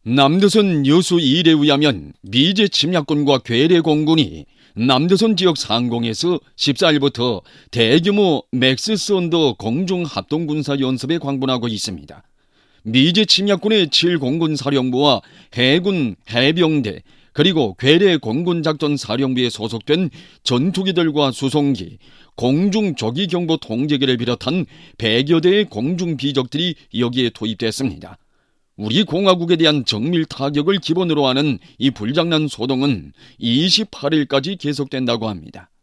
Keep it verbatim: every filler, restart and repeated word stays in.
남조선 여수 일에 의하면 미제 침략군과 괴뢰 공군이 남조선 지역 상공에서 십사 일부터 대규모 맥스 썬더 공중합동군사 연습에 광분하고 있습니다. 미제 침략군의 칠 공군 사령부와 해군 해병대 그리고 괴뢰 공군작전 사령부에 소속된 전투기들과 수송기, 공중조기경보 통제기를 비롯한 백여 대의 공중비적들이 여기에 투입됐습니다. 우리 공화국에 대한 정밀 타격을 기본으로 하는 이 불장난 소동은 이십팔 일까지 계속된다고 합니다.